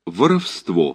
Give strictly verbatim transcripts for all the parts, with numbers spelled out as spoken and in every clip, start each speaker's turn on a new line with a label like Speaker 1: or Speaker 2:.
Speaker 1: Воровство.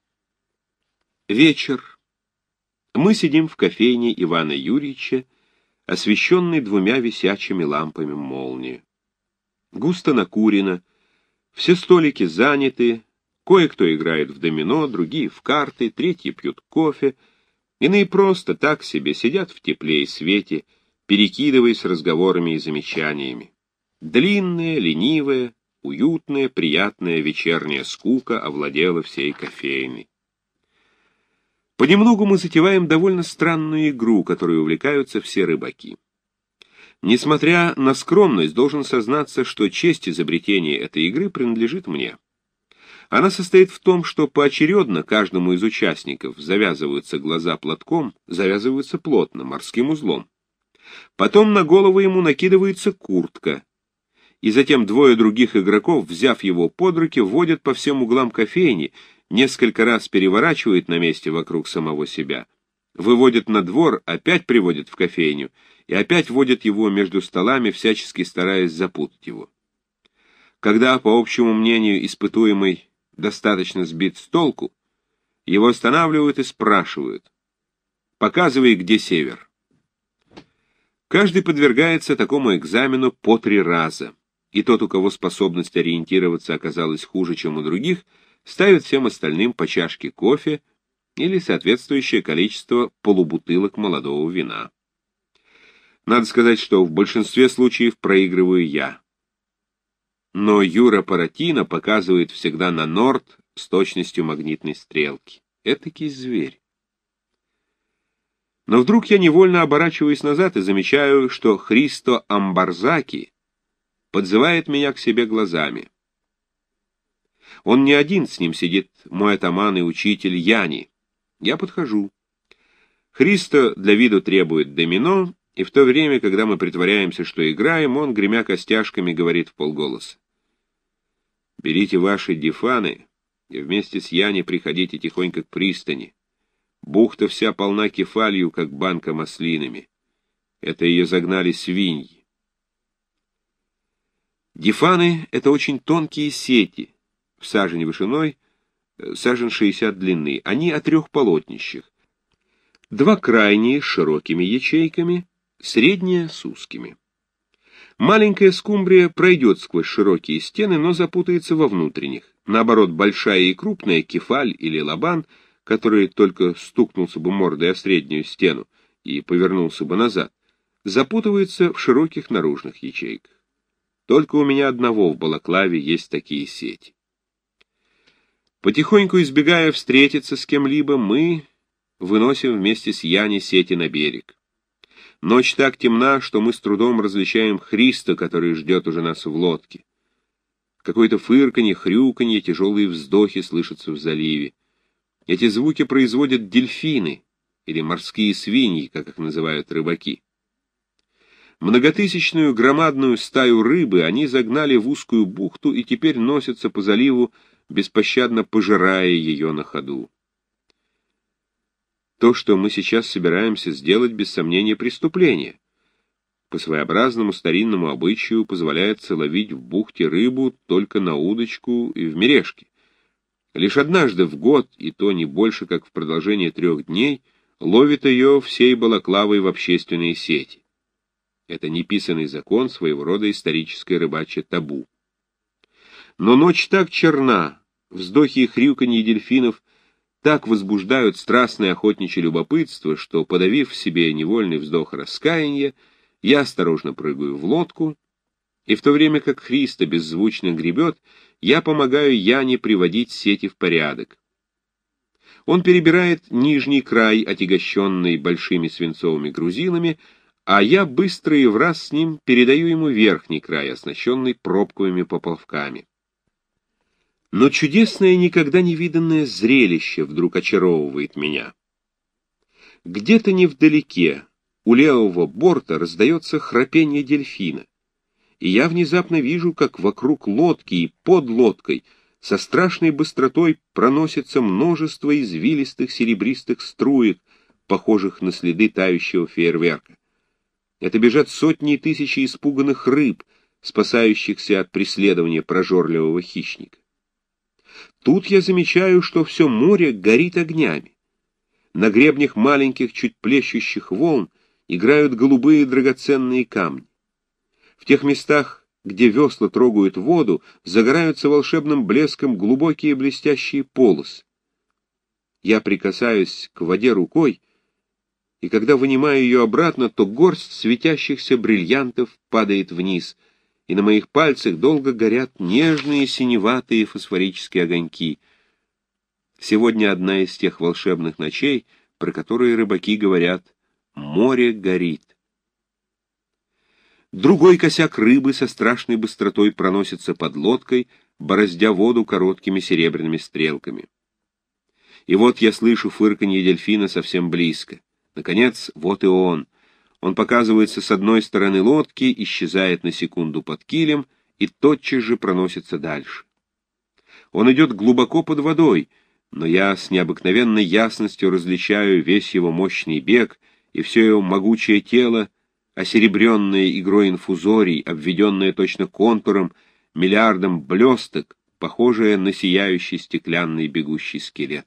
Speaker 1: Вечер. Мы сидим в кофейне Ивана Юрьевича, освещенной двумя висячими лампами молнии. Густо накурено, все столики заняты, кое-кто играет в домино, другие в карты, третьи пьют кофе, иные просто так себе сидят в тепле и свете, перекидываясь разговорами и замечаниями. Длинная, ленивая, уютная, приятная вечерняя скука овладела всей кофейной. Понемногу мы затеваем довольно странную игру, которой увлекаются все рыбаки. Несмотря на скромность, должен сознаться, что честь изобретения этой игры принадлежит мне. Она состоит в том, что поочередно каждому из участников завязываются глаза платком, завязываются плотно, морским узлом. Потом на голову ему накидывается куртка, и затем двое других игроков, взяв его под руки, вводят по всем углам кофейни, несколько раз переворачивают на месте вокруг самого себя, выводят на двор, опять приводят в кофейню и опять вводят его между столами, всячески стараясь запутать его. Когда, по общему мнению, испытуемый достаточно сбит с толку, его останавливают и спрашивают: «Показывай, где север». Каждый подвергается такому экзамену по три раза, и тот, у кого способность ориентироваться оказалась хуже, чем у других, ставит всем остальным по чашке кофе или соответствующее количество полубутылок молодого вина. Надо сказать, что в большинстве случаев проигрываю я. Но Юра Паратино показывает всегда на норд с точностью магнитной стрелки. Этакий зверь. Но вдруг я невольно оборачиваюсь назад и замечаю, что Христо Амбарзаки подзывает меня к себе глазами. Он не один, с ним сидит мой атаман и учитель Яни. Я подхожу. Христо для виду требует домино, и в то время, когда мы притворяемся, что играем, он, гремя костяшками, говорит вполголоса: «Берите ваши дифаны и вместе с Яни приходите тихонько к пристани. Бухта вся полна кефалью, как банка маслинами. Это ее загнали свиньи». Дифаны — это очень тонкие сети, в сажень вышиной, сажень шестьдесят длины. Они о трех полотнищах. Два крайние с широкими ячейками, средняя с узкими. Маленькая скумбрия пройдет сквозь широкие стены, но запутается во внутренних. Наоборот, большая и крупная кефаль или лабан, который только стукнулся бы мордой о среднюю стену и повернулся бы назад, запутывается в широких наружных ячейках. Только у меня одного в балаклаве есть такие сети. Потихоньку избегая встретиться с кем-либо, мы выносим вместе с Яни сети на берег. Ночь так темна, что мы с трудом различаем Христа, который ждет уже нас в лодке. Какое-то фырканье, хрюканье, тяжелые вздохи слышатся в заливе. Эти звуки производят дельфины, или морские свиньи, как их называют рыбаки. Многотысячную громадную стаю рыбы они загнали в узкую бухту и теперь носятся по заливу, беспощадно пожирая ее на ходу. То, что мы сейчас собираемся сделать, без сомнения, преступление. По своеобразному старинному обычаю позволяется ловить в бухте рыбу только на удочку и в мережке. Лишь однажды в год, и то не больше, как в продолжение трех дней, ловит ее всей балаклавой в общественные сети. Это неписанный закон, своего рода историческое рыбачье табу. Но ночь так черна, вздохи и хрюканье дельфинов так возбуждают страстное охотничье любопытство, что, подавив в себе невольный вздох раскаяния, я осторожно прыгаю в лодку, и в то время как Христо беззвучно гребет, я помогаю Яне приводить сети в порядок. Он перебирает нижний край, отягощенный большими свинцовыми грузилами, а я быстро и враз с ним передаю ему верхний край, оснащенный пробковыми поплавками. Но чудесное, никогда не виданное зрелище вдруг очаровывает меня. Где-то невдалеке, у левого борта, раздается храпение дельфина, и я внезапно вижу, как вокруг лодки и под лодкой со страшной быстротой проносится множество извилистых серебристых струек, похожих на следы тающего фейерверка. Это бежат сотни и тысячи испуганных рыб, спасающихся от преследования прожорливого хищника. Тут я замечаю, что все море горит огнями. На гребнях маленьких, чуть плещущих волн играют голубые драгоценные камни. В тех местах, где весла трогают воду, загораются волшебным блеском глубокие блестящие полосы. Я прикасаюсь к воде рукой, и когда вынимаю ее обратно, то горсть светящихся бриллиантов падает вниз, и на моих пальцах долго горят нежные синеватые фосфорические огоньки. Сегодня одна из тех волшебных ночей, про которые рыбаки говорят: «Море горит». Другой косяк рыбы со страшной быстротой проносится под лодкой, бороздя воду короткими серебряными стрелками. И вот я слышу фырканье дельфина совсем близко. Наконец, вот и он. Он показывается с одной стороны лодки, исчезает на секунду под килем и тотчас же проносится дальше. Он идет глубоко под водой, но я с необыкновенной ясностью различаю весь его мощный бег и все его могучее тело, осеребренное игрой инфузорий, обведенное точно контуром, миллиардом блесток, похожее на сияющий стеклянный бегущий скелет.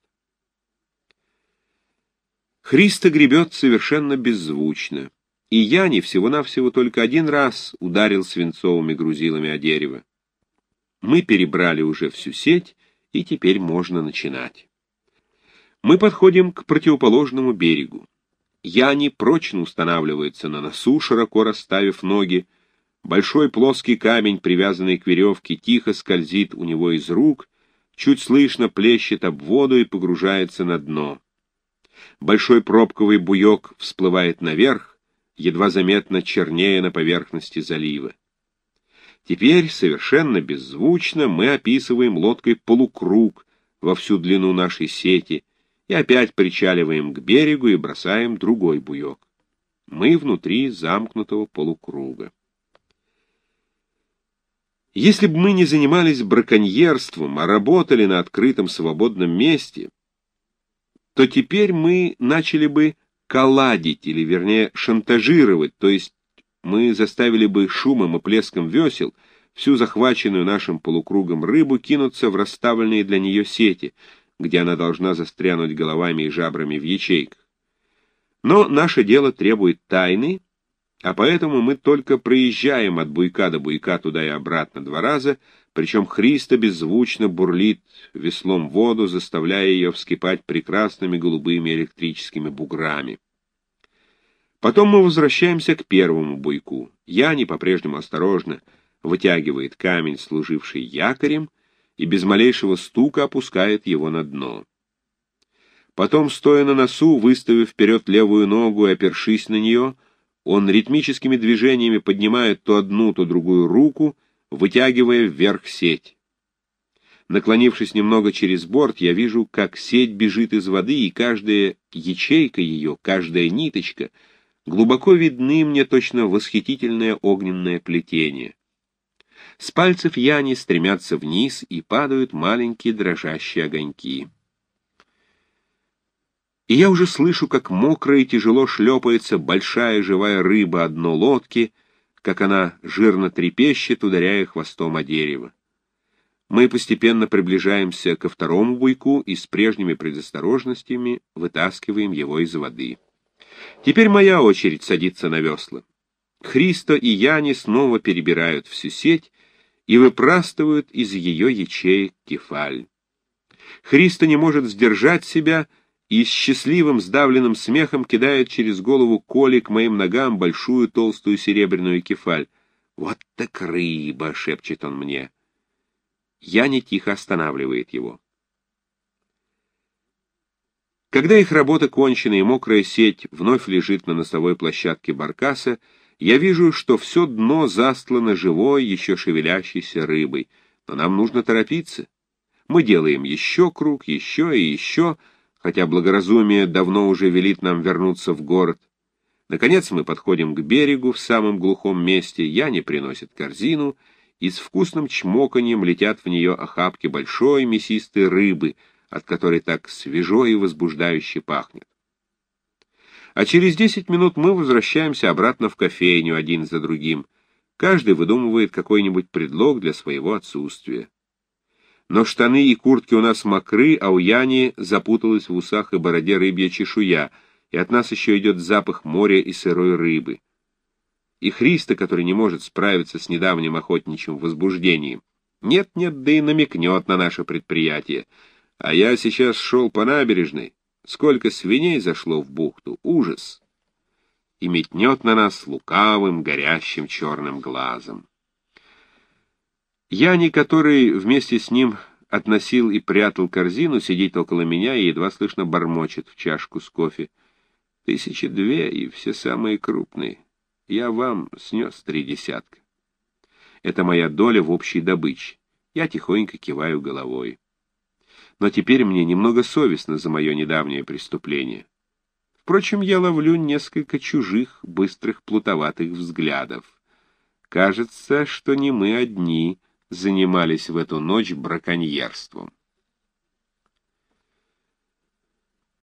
Speaker 1: Христо гребет совершенно беззвучно, и Яни всего-навсего только один раз ударил свинцовыми грузилами о дерево. Мы перебрали уже всю сеть, и теперь можно начинать. Мы подходим к противоположному берегу. Яни прочно устанавливается на носу, широко расставив ноги. Большой плоский камень, привязанный к веревке, тихо скользит у него из рук, чуть слышно плещет об воду и погружается на дно. Большой пробковый буек всплывает наверх, едва заметно чернея на поверхности залива. Теперь, совершенно беззвучно, мы описываем лодкой полукруг во всю длину нашей сети и опять причаливаем к берегу и бросаем другой буек. Мы внутри замкнутого полукруга. Если бы мы не занимались браконьерством, а работали на открытом свободном месте, то теперь мы начали бы каладить, или, вернее, шантажировать, то есть мы заставили бы шумом и плеском весел всю захваченную нашим полукругом рыбу кинуться в расставленные для нее сети, где она должна застрянуть головами и жабрами в ячейках. Но наше дело требует тайны, а поэтому мы только проезжаем от буйка до буйка туда и обратно два раза, причем Христо беззвучно бурлит веслом воду, заставляя ее вскипать прекрасными голубыми электрическими буграми. Потом мы возвращаемся к первому буйку. Яни по-прежнему осторожно вытягивает камень, служивший якорем, и без малейшего стука опускает его на дно. Потом, стоя на носу, выставив вперед левую ногу и опершись на нее, он ритмическими движениями поднимает то одну, то другую руку, вытягивая вверх сеть. Наклонившись немного через борт, я вижу, как сеть бежит из воды, и каждая ячейка ее, каждая ниточка глубоко видны мне точно восхитительное огненное плетение. С пальцев Яни стремятся вниз и падают маленькие дрожащие огоньки. И я уже слышу, как мокро и тяжело шлепается большая живая рыба о дно лодки, как она жирно трепещет, ударяя хвостом о дерево. Мы постепенно приближаемся ко второму буйку и с прежними предосторожностями вытаскиваем его из воды. Теперь моя очередь садиться на весла. Христо и Яни снова перебирают всю сеть и выпрастывают из ее ячеек кефаль. Христо не может сдержать себя и с счастливым сдавленным смехом кидает через голову Коли к моим ногам большую толстую серебряную кефаль. «Вот так рыба!» — шепчет он мне. Яни тихо останавливает его. Когда их работа кончена и мокрая сеть вновь лежит на носовой площадке баркаса, я вижу, что все дно застлано живой, еще шевелящейся рыбой. Но нам нужно торопиться. Мы делаем еще круг, еще и еще, хотя благоразумие давно уже велит нам вернуться в город. Наконец мы подходим к берегу в самом глухом месте, Яни приносит корзину, и с вкусным чмоканьем летят в нее охапки большой мясистой рыбы, от которой так свежо и возбуждающе пахнет. А через десять минут мы возвращаемся обратно в кофейню один за другим. Каждый выдумывает какой-нибудь предлог для своего отсутствия. Но штаны и куртки у нас мокры, а у Яни запуталась в усах и бороде рыбья чешуя, и от нас еще идет запах моря и сырой рыбы. И Христа, который не может справиться с недавним охотничьим возбуждением, нет-нет, да и намекнет на наше предприятие. А я сейчас шел по набережной. Сколько свиней зашло в бухту. Ужас! И метнет на нас лукавым, горящим черным глазом. Яни, который вместе с ним относил и прятал корзину, сидит около меня и едва слышно бормочет в чашку с кофе. Тысячи две, и все самые крупные. Я вам снес три десятка. Это моя доля в общей добыче. Я тихонько киваю головой. Но теперь мне немного совестно за мое недавнее преступление. Впрочем, я ловлю несколько чужих, быстрых, плутоватых взглядов. Кажется, что не мы одни занимались в эту ночь браконьерством.